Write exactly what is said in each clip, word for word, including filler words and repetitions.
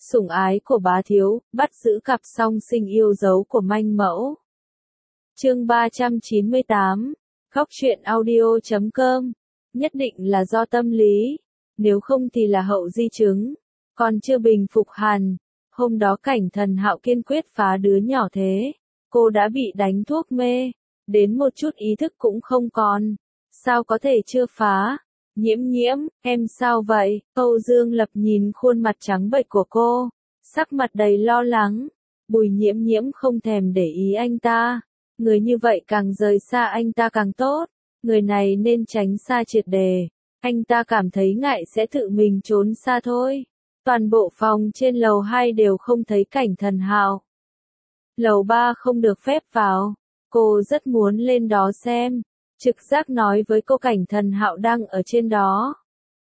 sủng ái của bá thiếu, bắt giữ cặp song sinh yêu dấu của manh mẫu. Chương ba trăm chín mươi tám, Khóc Chuyện Audio chấm com. Nhất định là do tâm lý, nếu không thì là hậu di chứng. Còn chưa bình phục hẳn, hôm đó Cảnh Thần Hạo kiên quyết phá đứa nhỏ thế, cô đã bị đánh thuốc mê, đến một chút ý thức cũng không còn, sao có thể chưa phá? Nhiễm nhiễm, em sao vậy? Âu Dương Lập nhìn khuôn mặt trắng bệch của cô, sắc mặt đầy lo lắng. Bùi Nhiễm nhiễm không thèm để ý anh ta, người như vậy càng rời xa anh ta càng tốt, người này nên tránh xa triệt đề, anh ta cảm thấy ngại sẽ tự mình trốn xa thôi. Toàn bộ phòng trên lầu hai đều không thấy Cảnh Thần Hạo. Lầu ba không được phép vào, cô rất muốn lên đó xem. Trực giác nói với cô Cảnh Thần Hạo đang ở trên đó.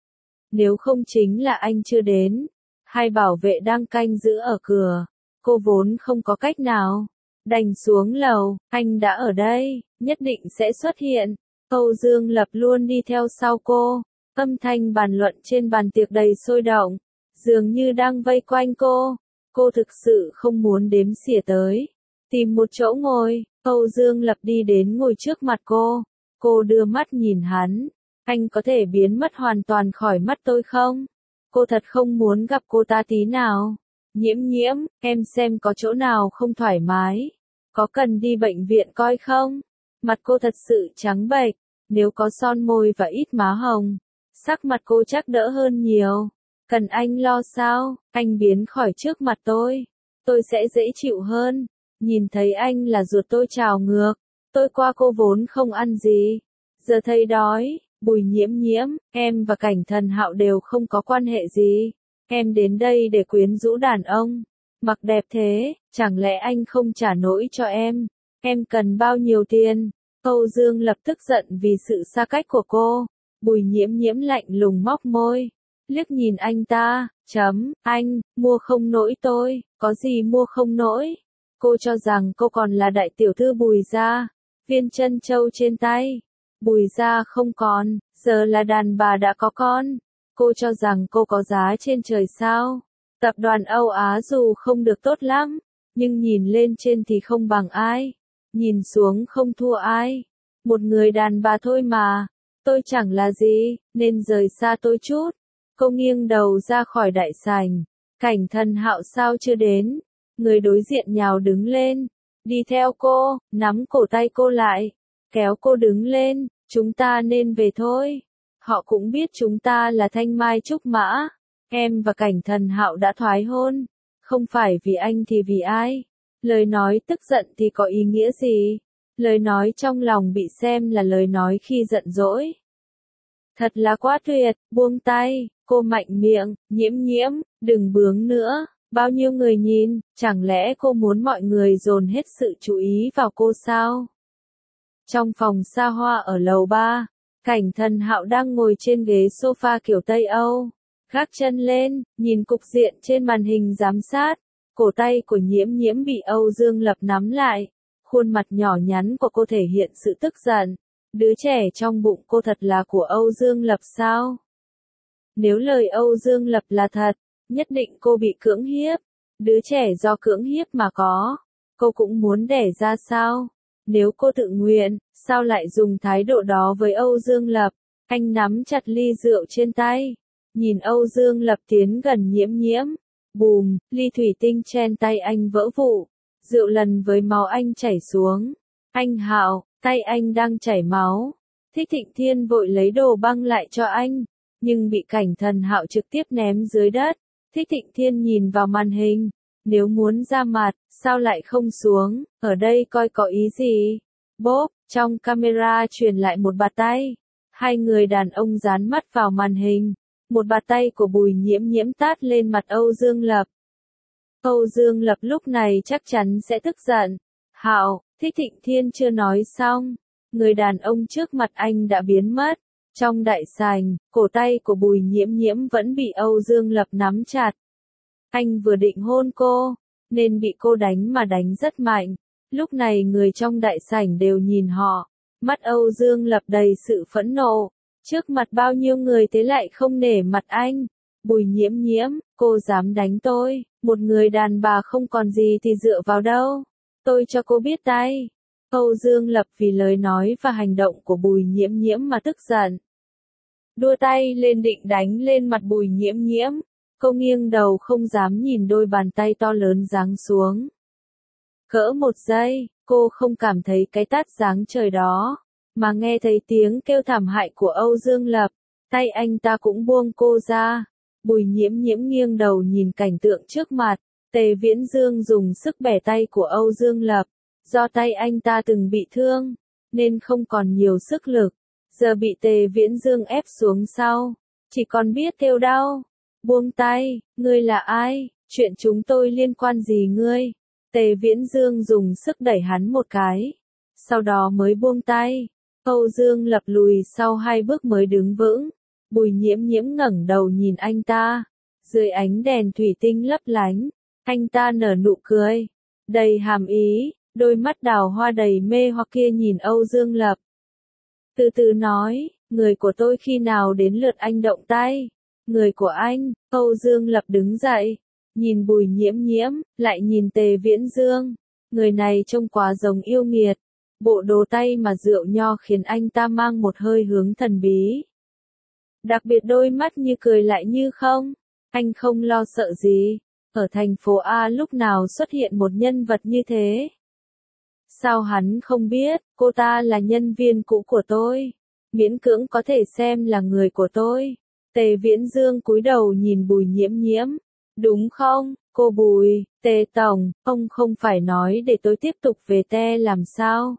Nếu không chính là anh chưa đến, hai bảo vệ đang canh giữ ở cửa, cô vốn không có cách nào, đành xuống lầu, anh đã ở đây, nhất định sẽ xuất hiện. Âu Dương Lập luôn đi theo sau cô, âm thanh bàn luận trên bàn tiệc đầy sôi động, dường như đang vây quanh cô, cô thực sự không muốn đếm xỉa tới. Tìm một chỗ ngồi, Âu Dương Lập đi đến ngồi trước mặt cô. Cô đưa mắt nhìn hắn, anh có thể biến mất hoàn toàn khỏi mắt tôi không? Cô thật không muốn gặp cô ta tí nào. Nhiễm nhiễm, em xem có chỗ nào không thoải mái, có cần đi bệnh viện coi không? Mặt cô thật sự trắng bệch, nếu có son môi và ít má hồng, sắc mặt cô chắc đỡ hơn nhiều. Cần anh lo sao? Anh biến khỏi trước mặt tôi, tôi sẽ dễ chịu hơn. Nhìn thấy anh là ruột tôi trào ngược. Tôi qua cô vốn không ăn gì, giờ thấy đói. Bùi Nhiễm nhiễm, em và Cảnh Thần Hạo đều không có quan hệ gì. Em đến đây để quyến rũ đàn ông. Mặc đẹp thế, chẳng lẽ anh không trả nổi cho em? Em cần bao nhiêu tiền? Âu Dương Lập tức giận vì sự xa cách của cô. Bùi Nhiễm nhiễm lạnh lùng móc môi, liếc nhìn anh ta, chấm, anh, mua không nổi tôi, có gì mua không nổi? Cô cho rằng cô còn là đại tiểu thư Bùi gia, viên chân châu trên tay. Bùi gia không còn, giờ là đàn bà đã có con. Cô cho rằng cô có giá trên trời sao? Tập đoàn Âu Á dù không được tốt lắm, nhưng nhìn lên trên thì không bằng ai, nhìn xuống không thua ai. Một người đàn bà thôi mà, tôi chẳng là gì, nên rời xa tôi chút. Cô nghiêng đầu ra khỏi đại sảnh. Cảnh Thần Hạo sao chưa đến? Người đối diện nhào đứng lên, đi theo cô, nắm cổ tay cô lại, kéo cô đứng lên. Chúng ta nên về thôi. Họ cũng biết chúng ta là Thanh Mai Trúc Mã. Em và Cảnh Thần Hạo đã thoái hôn, không phải vì anh thì vì ai? Lời nói tức giận thì có ý nghĩa gì? Lời nói trong lòng bị xem là lời nói khi giận dỗi. Thật là quá tuyệt, buông tay. Cô mạnh miệng, nhiễm nhiễm, đừng bướng nữa. Bao nhiêu người nhìn, chẳng lẽ cô muốn mọi người dồn hết sự chú ý vào cô sao? Trong phòng xa hoa ở lầu ba, Cảnh Thần Hạo đang ngồi trên ghế sofa kiểu Tây Âu, gác chân lên, nhìn cục diện trên màn hình giám sát. Cổ tay của Nhiễm nhiễm bị Âu Dương Lập nắm lại, khuôn mặt nhỏ nhắn của cô thể hiện sự tức giận. Đứa trẻ trong bụng cô thật là của Âu Dương Lập sao? Nếu lời Âu Dương Lập là thật, nhất định cô bị cưỡng hiếp. Đứa trẻ do cưỡng hiếp mà có, cô cũng muốn đẻ ra sao? Nếu cô tự nguyện, sao lại dùng thái độ đó với Âu Dương Lập? Anh nắm chặt ly rượu trên tay, nhìn Âu Dương Lập tiến gần Nhiễm nhiễm. Bùm, ly thủy tinh trên tay anh vỡ vụn, rượu lần với máu anh chảy xuống. Anh Hạo, tay anh đang chảy máu. Thích Thịnh Thiên vội lấy đồ băng lại cho anh, nhưng bị Cảnh Thần Hạo trực tiếp ném dưới đất. Thích Thịnh Thiên nhìn vào màn hình, nếu muốn ra mặt, sao lại không xuống, ở đây coi có ý gì? Bốp, trong camera truyền lại một bạt tay. Hai người đàn ông dán mắt vào màn hình. Một bạt tay của Bùi Nhiễm nhiễm tát lên mặt Âu Dương Lập. Âu Dương Lập lúc này chắc chắn sẽ tức giận. Hạo, Thích Thịnh Thiên chưa nói xong, người đàn ông trước mặt anh đã biến mất. Trong đại sảnh, cổ tay của Bùi Nhiễm nhiễm vẫn bị Âu Dương Lập nắm chặt. Anh vừa định hôn cô, nên bị cô đánh mà đánh rất mạnh. Lúc này người trong đại sảnh đều nhìn họ, mắt Âu Dương Lập đầy sự phẫn nộ. Trước mặt bao nhiêu người thế lại không nể mặt anh, Bùi Nhiễm Nhiễm, cô dám đánh tôi, một người đàn bà không còn gì thì dựa vào đâu. Tôi cho cô biết tay. Âu Dương Lập vì lời nói và hành động của Bùi Nhiễm Nhiễm mà tức giận. Đua tay lên định đánh lên mặt Bùi Nhiễm Nhiễm. Cô nghiêng đầu không dám nhìn đôi bàn tay to lớn giáng xuống. Cỡ một giây, cô không cảm thấy cái tát giáng trời đó, mà nghe thấy tiếng kêu thảm hại của Âu Dương Lập. Tay anh ta cũng buông cô ra. Bùi Nhiễm Nhiễm nghiêng đầu nhìn cảnh tượng trước mặt. Tề Viễn Dương dùng sức bẻ tay của Âu Dương Lập. Do tay anh ta từng bị thương, nên không còn nhiều sức lực. Giờ bị Tề Viễn Dương ép xuống sau, chỉ còn biết kêu đau. Buông tay, ngươi là ai? Chuyện chúng tôi liên quan gì ngươi? Tề Viễn Dương dùng sức đẩy hắn một cái. Sau đó mới buông tay. Âu Dương Lập lùi sau hai bước mới đứng vững. Bùi Nhiễm Nhiễm ngẩng đầu nhìn anh ta. Dưới ánh đèn thủy tinh lấp lánh, anh ta nở nụ cười đầy hàm ý, đôi mắt đào hoa đầy mê hoặc kia nhìn Âu Dương Lập. Từ từ nói, người của tôi khi nào đến lượt anh động tay? Người của anh. Âu Dương Lập đứng dậy, nhìn Bùi Nhiễm Nhiễm, lại nhìn Tề Viễn Dương. Người này trông quá giống yêu nghiệt. Bộ đồ tay mà rượu nho khiến anh ta mang một hơi hướng thần bí. Đặc biệt đôi mắt như cười lại như không. Anh không lo sợ gì. Ở thành phố A lúc nào xuất hiện một nhân vật như thế? Sao hắn không biết, cô ta là nhân viên cũ của tôi. Miễn cưỡng có thể xem là người của tôi. Tề Viễn Dương cúi đầu nhìn Bùi Nhiễm Nhiễm. Đúng không, cô Bùi, Tề Tổng, ông không phải nói để tôi tiếp tục về Te làm sao?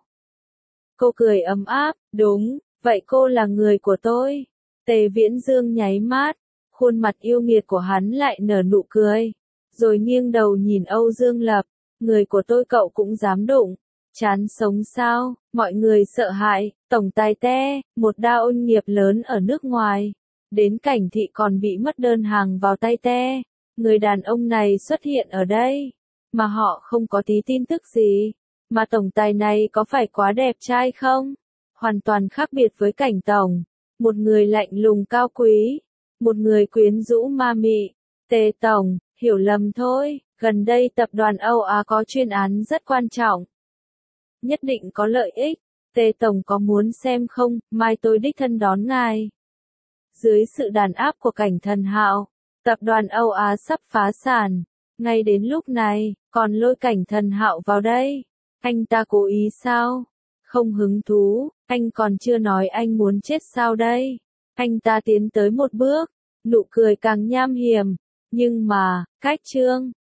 Cô cười ấm áp, đúng, vậy cô là người của tôi. Tề Viễn Dương nháy mắt, khuôn mặt yêu nghiệt của hắn lại nở nụ cười. Rồi nghiêng đầu nhìn Âu Dương Lập, người của tôi cậu cũng dám đụng. Chán sống sao, mọi người sợ hãi, tổng tài Te, một đa ôn nghiệp lớn ở nước ngoài. Đến cảnh thị còn bị mất đơn hàng vào tay Te. Người đàn ông này xuất hiện ở đây, mà họ không có tí tin tức gì. Mà tổng tài này có phải quá đẹp trai không? Hoàn toàn khác biệt với cảnh tổng. Một người lạnh lùng cao quý, một người quyến rũ ma mị. Tề Tổng, hiểu lầm thôi, gần đây tập đoàn Âu Á có chuyên án rất quan trọng. Nhất định có lợi ích. Tề Tổng có muốn xem không, mai tôi đích thân đón ngài. Dưới sự đàn áp của Cảnh Thần Hạo, tập đoàn Âu Á sắp phá sản. Ngay đến lúc này, còn lôi Cảnh Thần Hạo vào đây. Anh ta cố ý sao? Không hứng thú, anh còn chưa nói anh muốn chết sao đây? Anh ta tiến tới một bước, nụ cười càng nham hiểm. Nhưng mà, cách trương,